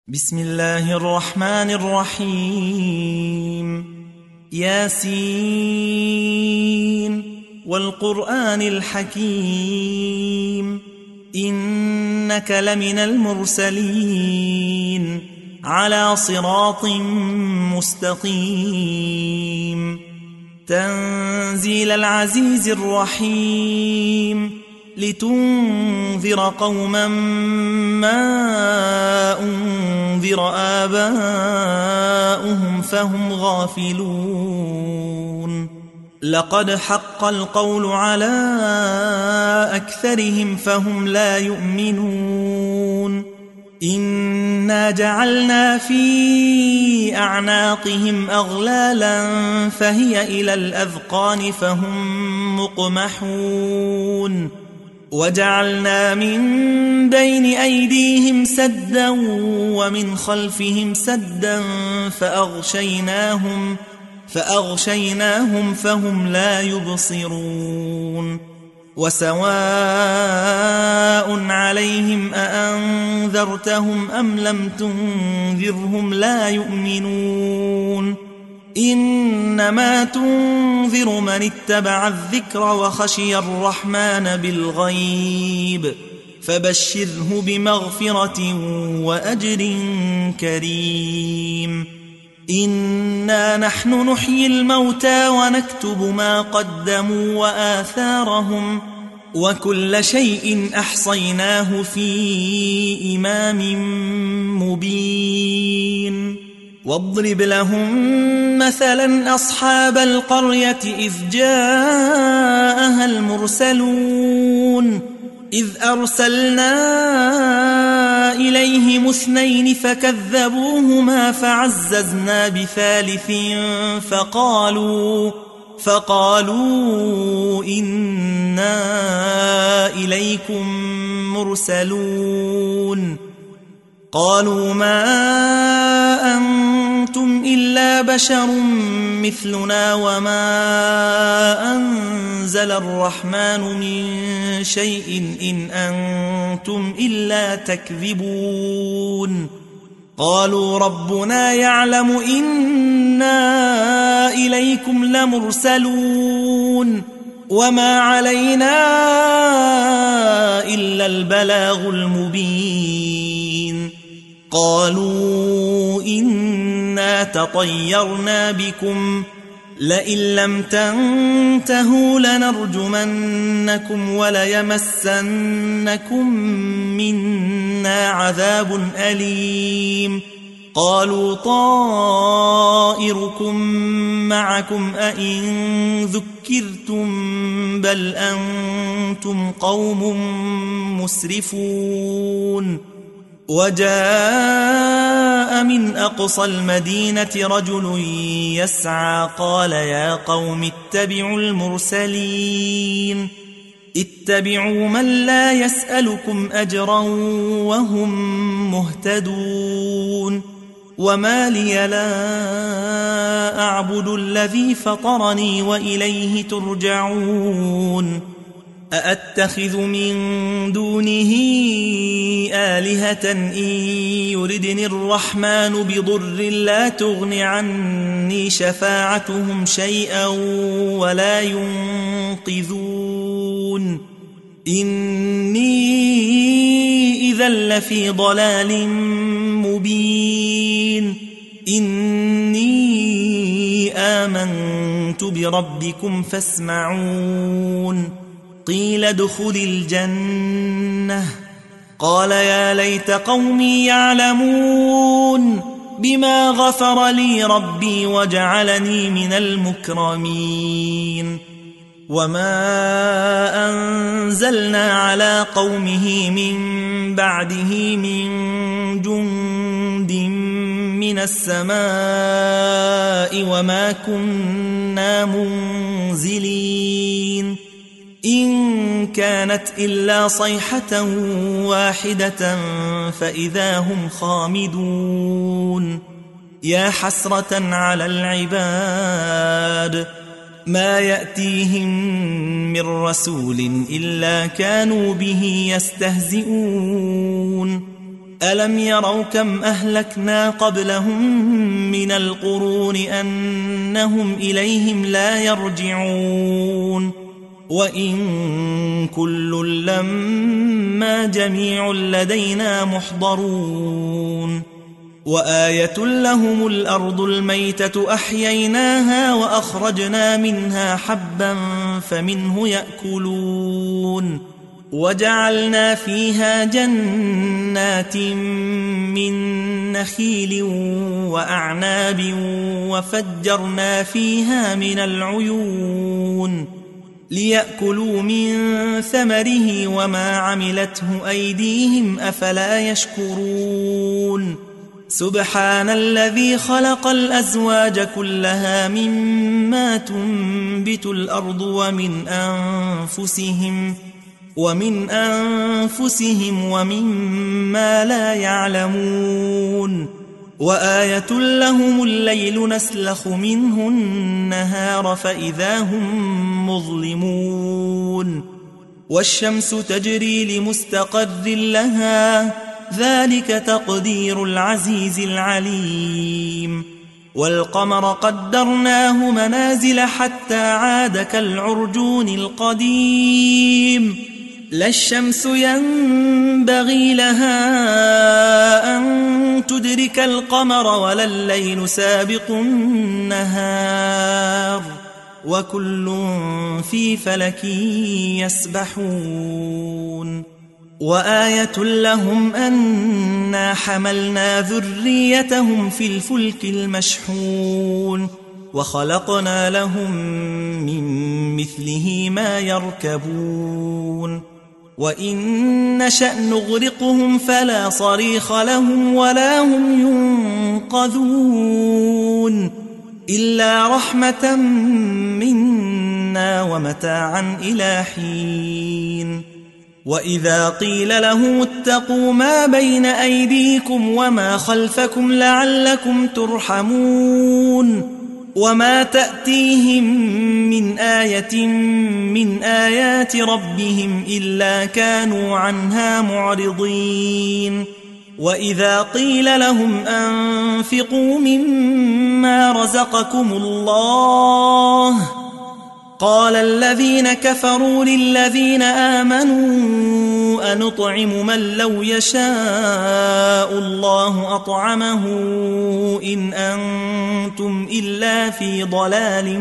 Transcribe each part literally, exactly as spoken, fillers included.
بسم الله الرحمن الرحيم. ياسين والقرآن الحكيم إنك لمن المرسلين على صراط مستقيم تنزيل العزيز الرحيم لتنذر قوما ما أنذر آباؤهم فهم غافلون لقد حق القول على أكثرهم فهم لا يؤمنون إنا جعلنا في أعناقهم أغلالا فهي إلى الأذقان فهم مقمحون وجعلنا من بين أيديهم سدا ومن خلفهم سدا فأغشيناهم فأغشيناهم فهم لا يبصرون وسواء عليهم أأنذرتهم أم لم تنذرهم لا يؤمنون إنما تنذر من اتبع الذكر وخشي الرحمن بالغيب فبشره بمغفرة وأجر كريم إنا نحن نحيي الموتى ونكتب ما قدموا وآثارهم وكل شيء أحصيناه في إمام مبين واضرب لهم مثلا أصحاب القرية إذ جاءها المرسلون إذ أرسلنا إليهم اثنين فكذبوهما فعززنا بثالث فقالوا فقالوا إنا إليكم مرسلون قالوا ما أنتم إلا بشر مثلنا وما أنزل الرحمن من شيء إن أنتم إلا تكذبون قالوا ربنا يعلم إنا إليكم لمرسلون وما علينا إلا البلاغ المبين قالوا إنا تطيرنا بكم لئن لم تنتهوا لنرجمنكم وليمسنكم منا عذاب أليم قالوا طائركم معكم أئن ذكرتم بل أنتم قوم مسرفون وجاء من أقصى المدينة رجل يسعى قال يا قوم اتبعوا المرسلين اتبعوا من لا يسألكم أجرا وهم مهتدون وما لي لا أعبد الذي فطرني وإليه ترجعون أأتخذ من دونه آلهة إن يردني الرحمن بضر لا تغن عني شفاعتهم شيئا ولا ينقذون إني إذا لفي ضلال مبين إني آمنت بربكم فاسمعون قيل ادخل الجنة قال يا ليت قومي يعلمون بما غفر لي ربي وجعلني من المكرمين وما أنزلنا على قومه من بعده من جند من السماء وما كنا منزلين إن كانت إلا صيحة واحدة فإذا هم خامدون يا حسرة على العباد ما يأتيهم من رسول إلا كانوا به يستهزئون ألم يروا كم أهلكنا قبلهم من القرون أنهم إليهم لا يرجعون وإن كل لما جميع لدينا محضرون وآية لهم الأرض الميتة أحييناها وأخرجنا منها حبا فمنه يأكلون وجعلنا فيها جنات من نخيل وأعناب وفجرنا فيها من العيون ليأكلوا من ثمره وما عملته أيديهم أفلا يشكرون سبحان الذي خلق الأزواج كلها مما تنبت الأرض ومن أنفسهم ومن أنفسهم ومما لا يعلمون وآية لهم الليل نسلخ منه النهار فإذا هم مظلمون والشمس تجري لمستقر لها ذلك تقدير العزيز العليم والقمر قدرناه منازل حتى عاد كالعرجون القديم لا الشمس ينبغي لها أن تدرك القمر ولا الليل سابق النهار وكل في فلك يسبحون وآية لهم أنا حملنا ذريتهم في الفلك المشحون وخلقنا لهم من مثله ما يركبون وإن نشأ نغرقهم فلا صريخ لهم ولا هم ينقذون إلا رحمة منا ومتاعا إلى حين وإذا قيل لهم اتقوا ما بين أيديكم وما خلفكم لعلكم ترحمون وما تأتيهم من آية من آيات ربهم إلا كانوا عنها معرضين وإذا قيل لهم أنفقوا مما رزقكم الله قال الذين كفروا للذين آمنوا أنطعم من لو يشاء الله أطعمه إن أنتم إلا في ضلال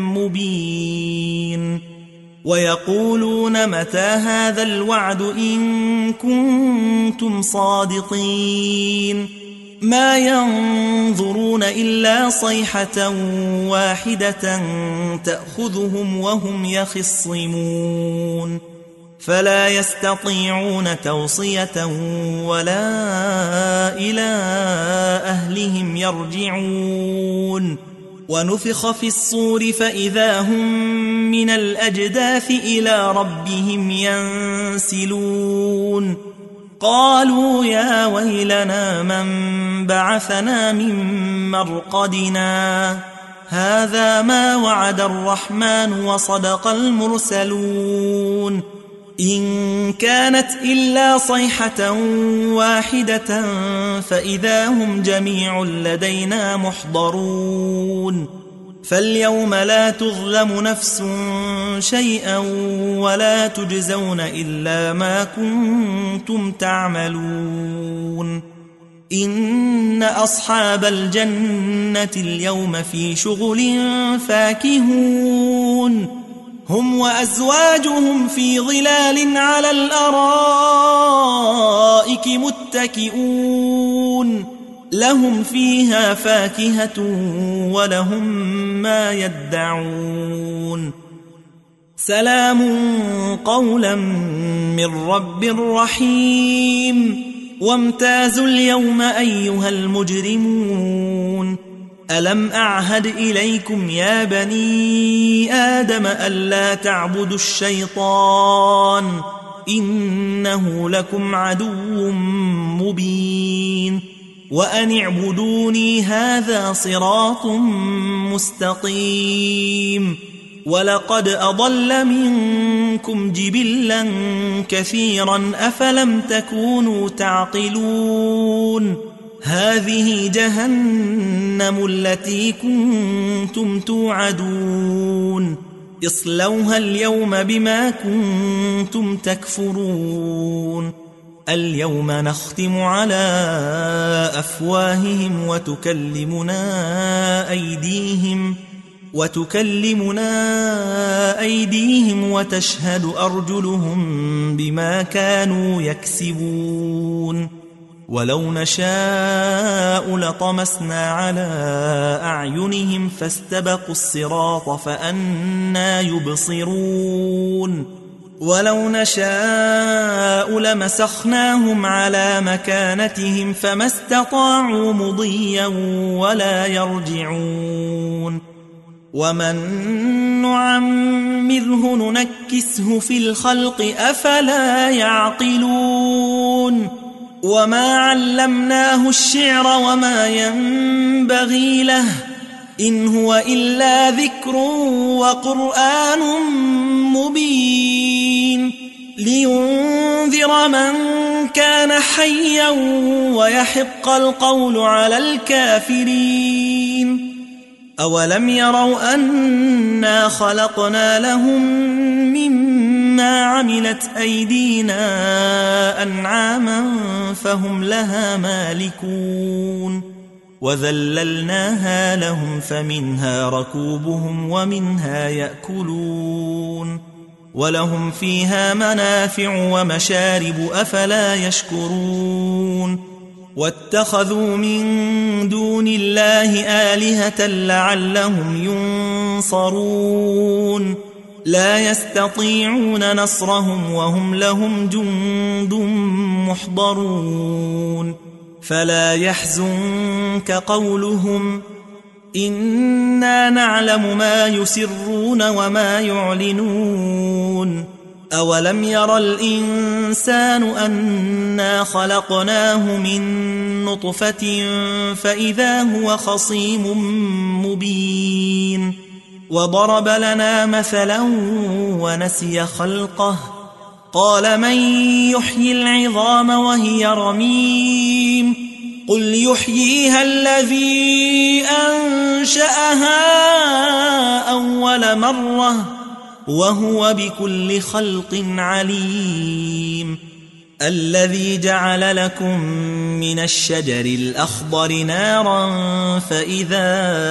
مبين ويقولون متى هذا الوعد إن كنتم صادقين ما ينظرون إلا صيحة واحدة تأخذهم وهم يخصمون فلا يستطيعون توصية ولا إلى أهلهم يرجعون ونفخ في الصور فإذا هم من الأجداث إلى ربهم ينسلون قالوا يا ويلنا من بعثنا من مرقدنا هذا ما وعد الرحمن وصدق المرسلون إن كانت إلا صيحة واحدة فإذا هم جميع لدينا محضرون فاليوم لا تظلم نفس شيئا ولا تجزون إلا ما كنتم تعملون إن أصحاب الجنة اليوم في شغل فاكهون هم وأزواجهم في ظلال على الأرائك متكئون لهم فيها فاكهة ولهم ما يدعون سلام قولا من رب رحيم وامتازوا اليوم أيها المجرمون ألم أعهد إليكم يا بني آدم ألا تعبدوا الشيطان إنه لكم عدو مبين وأن اعبدوني هذا صراط مستقيم ولقد أضل منكم جبلا كثيرا أفلم تكونوا تعقلون هذه جهنم التي كنتم توعدون اصلوها اليوم بما كنتم تكفرون اليوم نختم على أفواههم وتكلمنا أيديهم وتكلمنا أيديهم وتشهد أرجلهم بما كانوا يكسبون ولو نشاء لطمسنا على أعينهم فاستبقوا الصراط فأنى يبصرون ولو نشاء لمسخناهم على مكانتهم فما استطاعوا مضيا ولا يرجعون ومن نعمره ننكسه في الخلق أفلا يعقلون وما علمناه الشعر وما ينبغي له إن هو إلا ذكر وقرآن مبين لينذر من كان حيا ويحق القول على الكافرين أولم يروا أنا خلقنا لهم مما عملت أيدينا أنعاما فهم لها مالكون وذللناها لهم فمنها ركوبهم ومنها يأكلون ولهم فيها منافع ومشارب أفلا يشكرون واتخذوا من دون الله آلهة لعلهم ينصرون لا يستطيعون نصرهم وهم لهم جند محضرون فلا يحزنك قولهم إنا نعلم ما يسرون وما يعلنون أولم ير الإنسان أنا خلقناه من نطفة فإذا هو خصيم مبين وضرب لنا مثلا ونسي خلقه قال من يحيي العظام وهي رميم قل يحييها الذي أنشأها أول مرة وهو بكل خلق عليم الذي جعل لكم من الشجر الأخضر نارا فإذا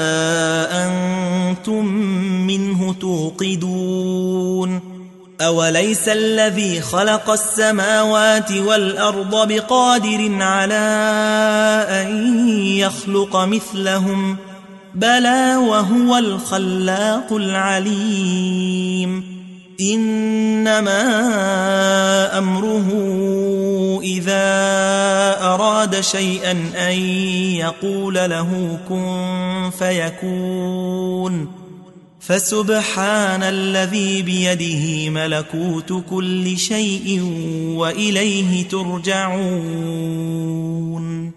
أنتم منه توقدون أوليس الذي خلق السماوات والأرض بقادر على أن يخلق مثلهم بلى وهو الخلاق العليم إنما أمره إذا أراد شيئا أن يقول له كن فيكون فسبحان الذي بيده ملكوت كل شيء وإليه ترجعون